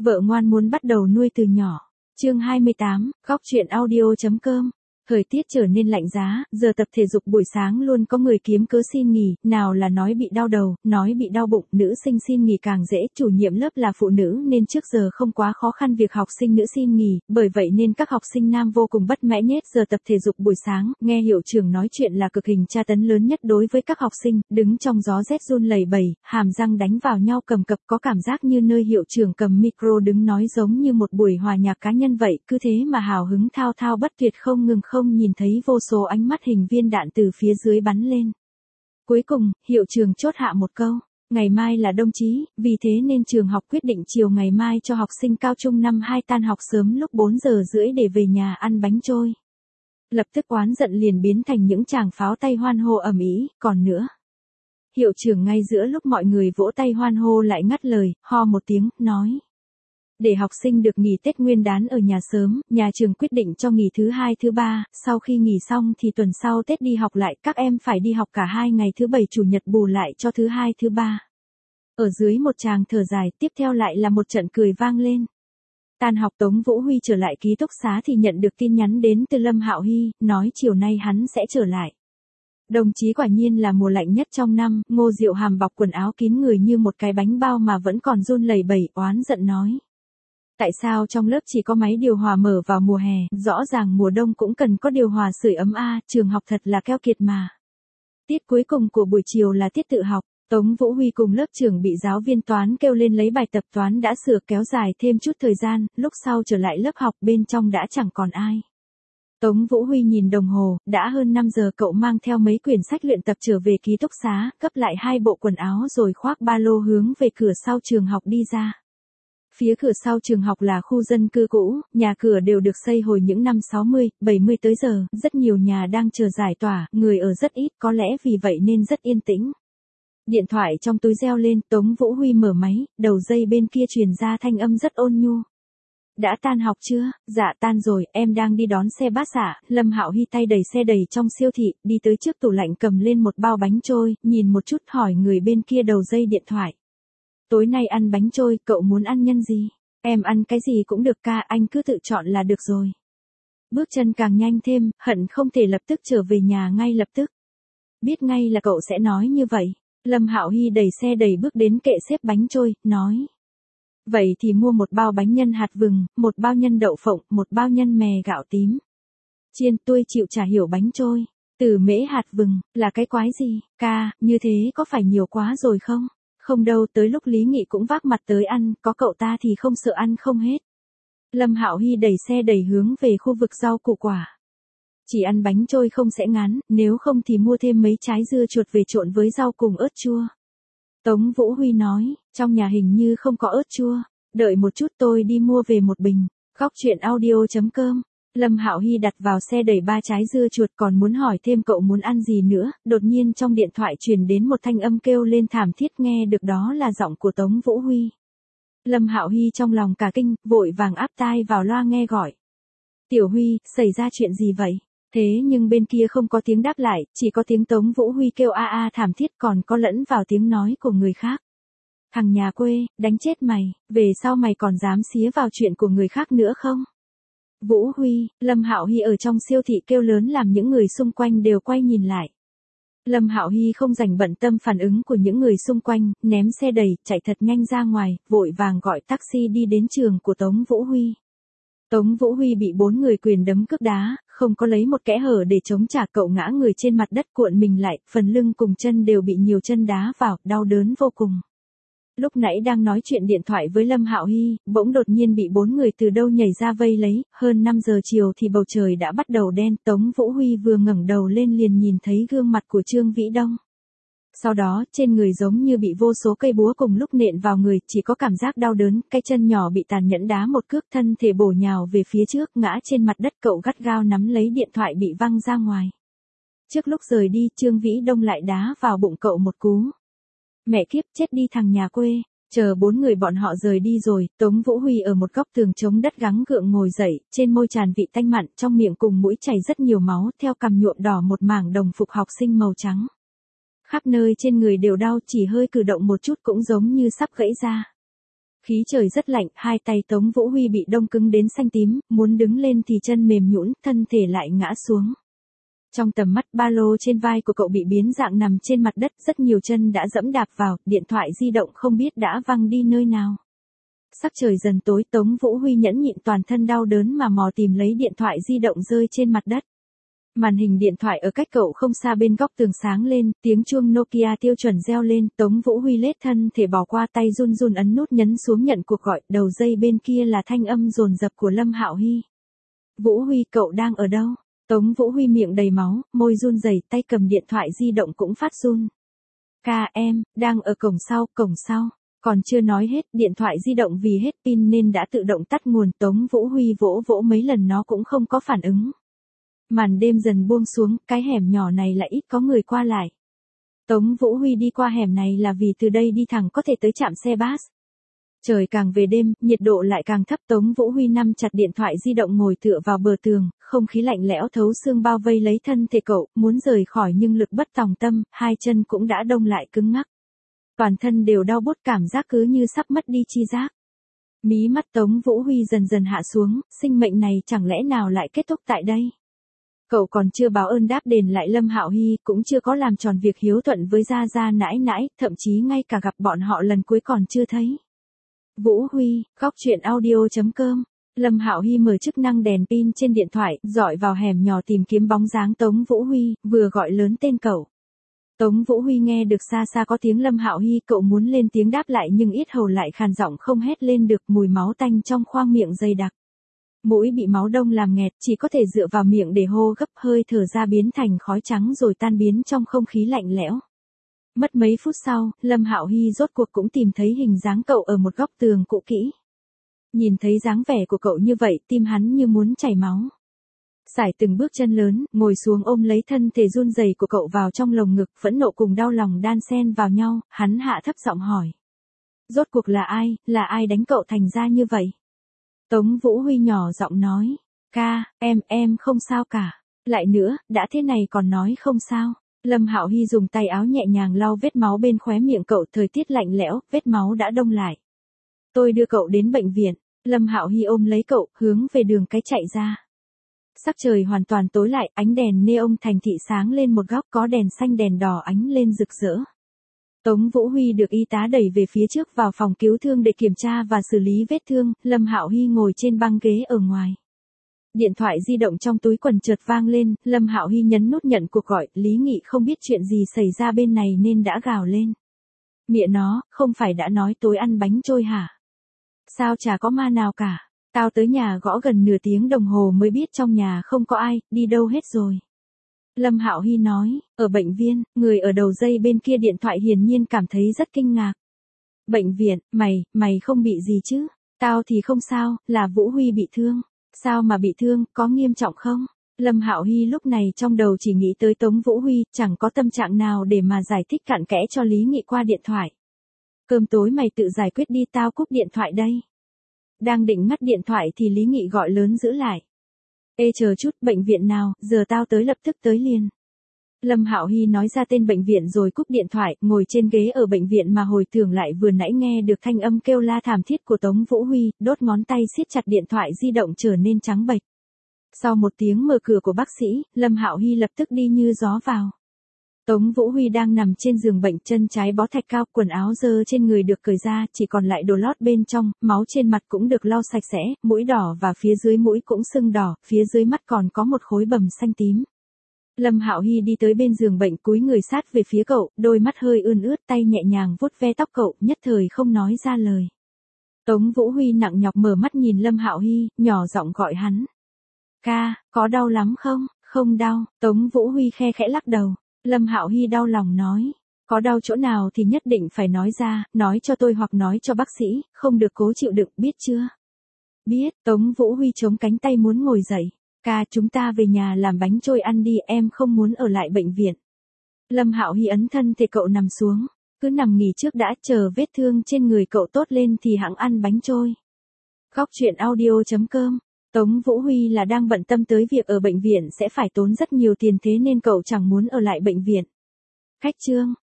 Vợ ngoan muốn bắt đầu nuôi từ nhỏ. Chương 28, góc truyện audio.com. Thời tiết trở nên lạnh giá, giờ tập thể dục buổi sáng luôn có người kiếm cớ xin nghỉ, nào là nói bị đau đầu, nói bị đau bụng, nữ sinh xin nghỉ càng dễ, chủ nhiệm lớp là phụ nữ nên trước giờ không quá khó khăn việc học sinh nữ xin nghỉ, bởi vậy nên các học sinh nam vô cùng bất mãn nhét giờ tập thể dục buổi sáng, nghe hiệu trưởng nói chuyện là cực hình tra tấn lớn nhất đối với các học sinh, đứng trong gió rét run lẩy bẩy, hàm răng đánh vào nhau cầm cập có cảm giác như nơi hiệu trưởng cầm micro đứng nói giống như một buổi hòa nhạc cá nhân vậy, cứ thế mà hào hứng thao thao bất tuyệt không ngừng không nhìn thấy vô số ánh mắt hình viên đạn từ phía dưới bắn lên. Cuối cùng, hiệu trưởng chốt hạ một câu, ngày mai là đồng chí, vì thế nên trường học quyết định chiều ngày mai cho học sinh cao trung năm 2 tan học sớm lúc 4 giờ rưỡi để về nhà ăn bánh trôi. Lập tức oán giận liền biến thành những tràng pháo tay hoan hô ầm ĩ, còn nữa. Hiệu trưởng ngay giữa lúc mọi người vỗ tay hoan hô lại ngắt lời, ho một tiếng, nói. Để học sinh được nghỉ Tết Nguyên đán ở nhà sớm, nhà trường quyết định cho nghỉ thứ 2 thứ 3, sau khi nghỉ xong thì tuần sau Tết đi học lại, các em phải đi học cả 2 ngày thứ 7 chủ nhật bù lại cho thứ 2 thứ 3. Ở dưới một tràng thở dài, tiếp theo lại là một trận cười vang lên. Tan học Tống Vũ Huy trở lại ký túc xá thì nhận được tin nhắn đến từ Lâm Hạo Hy, nói chiều nay hắn sẽ trở lại. Đồng chí quả nhiên là mùa lạnh nhất trong năm, Ngô Diệu Hàm bọc quần áo kín người như một cái bánh bao mà vẫn còn run lẩy bẩy, oán giận nói. Tại sao trong lớp chỉ có máy điều hòa mở vào mùa hè, rõ ràng mùa đông cũng cần có điều hòa sưởi ấm a, trường học thật là keo kiệt mà. Tiết cuối cùng của buổi chiều là tiết tự học, Tống Vũ Huy cùng lớp trưởng bị giáo viên toán kêu lên lấy bài tập toán đã sửa kéo dài thêm chút thời gian, lúc sau trở lại lớp học bên trong đã chẳng còn ai. Tống Vũ Huy nhìn đồng hồ, đã hơn 5 giờ cậu mang theo mấy quyển sách luyện tập trở về ký túc xá, gấp lại 2 bộ quần áo rồi khoác ba lô hướng về cửa sau trường học đi ra. Phía cửa sau trường học là khu dân cư cũ, nhà cửa đều được xây hồi những năm 60, 70 tới giờ, rất nhiều nhà đang chờ giải tỏa, người ở rất ít, có lẽ vì vậy nên rất yên tĩnh. Điện thoại trong túi reo lên, Tống Vũ Huy mở máy, đầu dây bên kia truyền ra thanh âm rất ôn nhu. Đã tan học chưa? Dạ tan rồi, em đang đi đón xe bát ạ. Lâm Hạo Hy tay đẩy xe đầy trong siêu thị, đi tới trước tủ lạnh cầm lên một bao bánh trôi, nhìn một chút hỏi người bên kia đầu dây điện thoại. Tối nay ăn bánh trôi, cậu muốn ăn nhân gì? Em ăn cái gì cũng được ca, anh cứ tự chọn là được rồi. Bước chân càng nhanh thêm, hận không thể lập tức trở về nhà ngay lập tức. Biết ngay là cậu sẽ nói như vậy. Lâm Hạo Hy đẩy xe đầy bước đến kệ xếp bánh trôi, nói. Vậy thì mua một bao bánh nhân hạt vừng, một bao nhân đậu phộng, một bao nhân mè gạo tím. Chiên, tôi chịu chả hiểu bánh trôi. Từ mễ hạt vừng, là cái quái gì? Ca, như thế có phải nhiều quá rồi không? Không đâu, tới lúc Lý Nghị cũng vác mặt tới ăn, có cậu ta thì không sợ ăn không hết. Lâm Hạo Hy đẩy xe đẩy hướng về khu vực rau củ quả. Chỉ ăn bánh trôi không sẽ ngán, nếu không thì mua thêm mấy trái dưa chuột về trộn với rau cùng ớt chua. Tống Vũ Huy nói, trong nhà hình như không có ớt chua, đợi một chút tôi đi mua về một bình. Góc truyện audio.com. Lâm Hạo Hy đặt vào xe đẩy 3 trái dưa chuột còn muốn hỏi thêm cậu muốn ăn gì nữa, đột nhiên trong điện thoại truyền đến một thanh âm kêu lên thảm thiết nghe được đó là giọng của Tống Vũ Huy. Lâm Hạo Hy trong lòng cả kinh, vội vàng áp tai vào loa nghe gọi. Tiểu Huy, xảy ra chuyện gì vậy? Thế nhưng bên kia không có tiếng đáp lại, chỉ có tiếng Tống Vũ Huy kêu a a thảm thiết còn có lẫn vào tiếng nói của người khác. Thằng nhà quê, đánh chết mày, về sau mày còn dám xía vào chuyện của người khác nữa không? Vũ Huy, Lâm Hạo Hy ở trong siêu thị kêu lớn làm những người xung quanh đều quay nhìn lại. Lâm Hạo Hy không rảnh bận tâm phản ứng của những người xung quanh, ném xe đẩy, chạy thật nhanh ra ngoài, vội vàng gọi taxi đi đến trường của Tống Vũ Huy. Tống Vũ Huy bị 4 người quyền đấm cước đá, không có lấy một kẽ hở để chống trả, cậu ngã người trên mặt đất cuộn mình lại, phần lưng cùng chân đều bị nhiều chân đá vào, đau đớn vô cùng. Lúc nãy đang nói chuyện điện thoại với Lâm Hạo Hy, bỗng đột nhiên bị 4 người từ đâu nhảy ra vây lấy, hơn 5 giờ chiều thì bầu trời đã bắt đầu đen, Tống Vũ Huy vừa ngẩng đầu lên liền nhìn thấy gương mặt của Trương Vĩ Đông. Sau đó, trên người giống như bị vô số cây búa cùng lúc nện vào người, chỉ có cảm giác đau đớn, cái chân nhỏ bị tàn nhẫn đá một cước, thân thể bổ nhào về phía trước, ngã trên mặt đất, cậu gắt gao nắm lấy điện thoại bị văng ra ngoài. Trước lúc rời đi, Trương Vĩ Đông lại đá vào bụng cậu một cú. Mẹ kiếp, chết đi thằng nhà quê. Chờ 4 người bọn họ rời đi rồi, Tống Vũ Huy ở một góc tường chống đất gắng gượng ngồi dậy, trên môi tràn vị tanh mặn, trong miệng cùng mũi chảy rất nhiều máu, theo cằm nhuộm đỏ một mảng đồng phục học sinh màu trắng. Khắp nơi trên người đều đau, chỉ hơi cử động một chút cũng giống như sắp gãy ra. Khí trời rất lạnh, hai tay Tống Vũ Huy bị đông cứng đến xanh tím, muốn đứng lên thì chân mềm nhũn, thân thể lại ngã xuống. Trong tầm mắt, ba lô trên vai của cậu bị biến dạng nằm trên mặt đất, rất nhiều chân đã dẫm đạp vào, điện thoại di động không biết đã văng đi nơi nào. Sắc trời dần tối, Tống Vũ Huy nhẫn nhịn toàn thân đau đớn mà mò tìm lấy điện thoại di động rơi trên mặt đất. Màn hình điện thoại ở cách cậu không xa bên góc tường sáng lên, tiếng chuông Nokia tiêu chuẩn reo lên, Tống Vũ Huy lết thân thể bỏ qua tay run run ấn nút nhấn xuống nhận cuộc gọi, đầu dây bên kia là thanh âm dồn dập của Lâm Hạo Hy. Vũ Huy, cậu đang ở đâu? Tống Vũ Huy miệng đầy máu, môi run rẩy, tay cầm điện thoại di động cũng phát run. Ca em, đang ở cổng sau. Còn chưa nói hết, điện thoại di động vì hết pin nên đã tự động tắt nguồn. Tống Vũ Huy vỗ vỗ mấy lần nó cũng không có phản ứng. Màn đêm dần buông xuống, cái hẻm nhỏ này lại ít có người qua lại. Tống Vũ Huy đi qua hẻm này là vì từ đây đi thẳng có thể tới trạm xe bus. Trời càng về đêm, nhiệt độ lại càng thấp. Tống Vũ Huy nắm chặt điện thoại di động ngồi tựa vào bờ tường, không khí lạnh lẽo thấu xương bao vây lấy thân thể cậu, muốn rời khỏi nhưng lực bất tòng tâm, hai chân cũng đã đông lại cứng ngắc. Toàn thân đều đau buốt, cảm giác cứ như sắp mất đi chi giác. Mí mắt Tống Vũ Huy dần dần hạ xuống, sinh mệnh này chẳng lẽ nào lại kết thúc tại đây? Cậu còn chưa báo ơn đáp đền lại Lâm Hạo Hy, cũng chưa có làm tròn việc hiếu thuận với gia gia nãi nãi, thậm chí ngay cả gặp bọn họ lần cuối còn chưa thấy. Vũ Huy, góc truyện audio.com. Lâm Hạo Hy mở chức năng đèn pin trên điện thoại, dọi vào hẻm nhỏ tìm kiếm bóng dáng Tống Vũ Huy, vừa gọi lớn tên cậu. Tống Vũ Huy nghe được xa xa có tiếng Lâm Hạo Hy, cậu muốn lên tiếng đáp lại nhưng yết hầu lại khàn giọng không hét lên được, mùi máu tanh trong khoang miệng dày đặc. Mũi bị máu đông làm nghẹt, chỉ có thể dựa vào miệng để hô gấp, hơi thở ra biến thành khói trắng rồi tan biến trong không khí lạnh lẽo. Mất mấy phút sau, Lâm Hạo Hy rốt cuộc cũng tìm thấy hình dáng cậu ở một góc tường cũ kỹ. Nhìn thấy dáng vẻ của cậu như vậy, tim hắn như muốn chảy máu. Sải từng bước chân lớn, ngồi xuống ôm lấy thân thể run rẩy của cậu vào trong lồng ngực, phẫn nộ cùng đau lòng đan xen vào nhau, hắn hạ thấp giọng hỏi. Rốt cuộc là ai đánh cậu thành ra như vậy? Tống Vũ Huy nhỏ giọng nói. Ca, em không sao cả. Lại nữa, đã thế này còn nói không sao. Lâm Hạo Hy dùng tay áo nhẹ nhàng lau vết máu bên khóe miệng cậu, thời tiết lạnh lẽo, vết máu đã đông lại. Tôi đưa cậu đến bệnh viện. Lâm Hạo Hy ôm lấy cậu, hướng về đường cái chạy ra. Sắc trời hoàn toàn tối lại, ánh đèn neon thành thị sáng lên một góc, có đèn xanh đèn đỏ ánh lên rực rỡ. Tống Vũ Huy được y tá đẩy về phía trước vào phòng cứu thương để kiểm tra và xử lý vết thương, Lâm Hạo Hy ngồi trên băng ghế ở ngoài. Điện thoại di động trong túi quần chợt vang lên, Lâm Hạo Hy nhấn nút nhận cuộc gọi, Lý Nghị không biết chuyện gì xảy ra bên này nên đã gào lên. Mẹ nó, không phải đã nói tối ăn bánh trôi hả? Sao chả có ma nào cả? Tao tới nhà gõ gần nửa tiếng đồng hồ mới biết trong nhà không có ai, đi đâu hết rồi. Lâm Hạo Hy nói, ở bệnh viện, người ở đầu dây bên kia điện thoại hiển nhiên cảm thấy rất kinh ngạc. Bệnh viện, mày không bị gì chứ? Tao thì không sao, là Vũ Huy bị thương. Sao mà bị thương, có nghiêm trọng không? Lâm Hạo Hy lúc này trong đầu chỉ nghĩ tới Tống Vũ Huy, chẳng có tâm trạng nào để mà giải thích cặn kẽ cho Lý Nghị qua điện thoại. Cơm tối mày tự giải quyết đi, tao cúp điện thoại đây. Đang định ngắt điện thoại thì Lý Nghị gọi lớn giữ lại. Ê chờ chút, bệnh viện nào, giờ tao tới lập tức tới liền. Lâm Hạo Hy nói ra tên bệnh viện rồi cúp điện thoại, ngồi trên ghế ở bệnh viện mà hồi tưởng lại vừa nãy nghe được thanh âm kêu la thảm thiết của Tống Vũ Huy, đốt ngón tay siết chặt điện thoại di động trở nên trắng bệch. Sau một tiếng mở cửa của bác sĩ, Lâm Hạo Hy lập tức đi như gió vào. Tống Vũ Huy đang nằm trên giường bệnh, chân trái bó thạch cao, quần áo dơ trên người được cởi ra, chỉ còn lại đồ lót bên trong, máu trên mặt cũng được lau sạch sẽ, mũi đỏ và phía dưới mũi cũng sưng đỏ, phía dưới mắt còn có một khối bầm xanh tím. Lâm Hạo Hy đi tới bên giường bệnh, cúi người sát về phía cậu, đôi mắt hơi ươn ướt, tay nhẹ nhàng vuốt ve tóc cậu, nhất thời không nói ra lời. Tống Vũ Huy nặng nhọc mở mắt nhìn Lâm Hạo Hy, nhỏ giọng gọi hắn. Ca, có đau lắm không? Không đau, Tống Vũ Huy khe khẽ lắc đầu. Lâm Hạo Hy đau lòng nói, có đau chỗ nào thì nhất định phải nói ra, nói cho tôi hoặc nói cho bác sĩ, không được cố chịu đựng, biết chưa? Biết, Tống Vũ Huy chống cánh tay muốn ngồi dậy. Ca, chúng ta về nhà làm bánh trôi ăn đi, em không muốn ở lại bệnh viện. Lâm Hạo Hy ấn thân thể cậu nằm xuống, cứ nằm nghỉ trước đã, chờ vết thương trên người cậu tốt lên thì hẵng ăn bánh trôi. Góc truyện audio.com. Tống Vũ Huy là đang bận tâm tới việc ở bệnh viện sẽ phải tốn rất nhiều tiền, thế nên cậu chẳng muốn ở lại bệnh viện. Khách trương,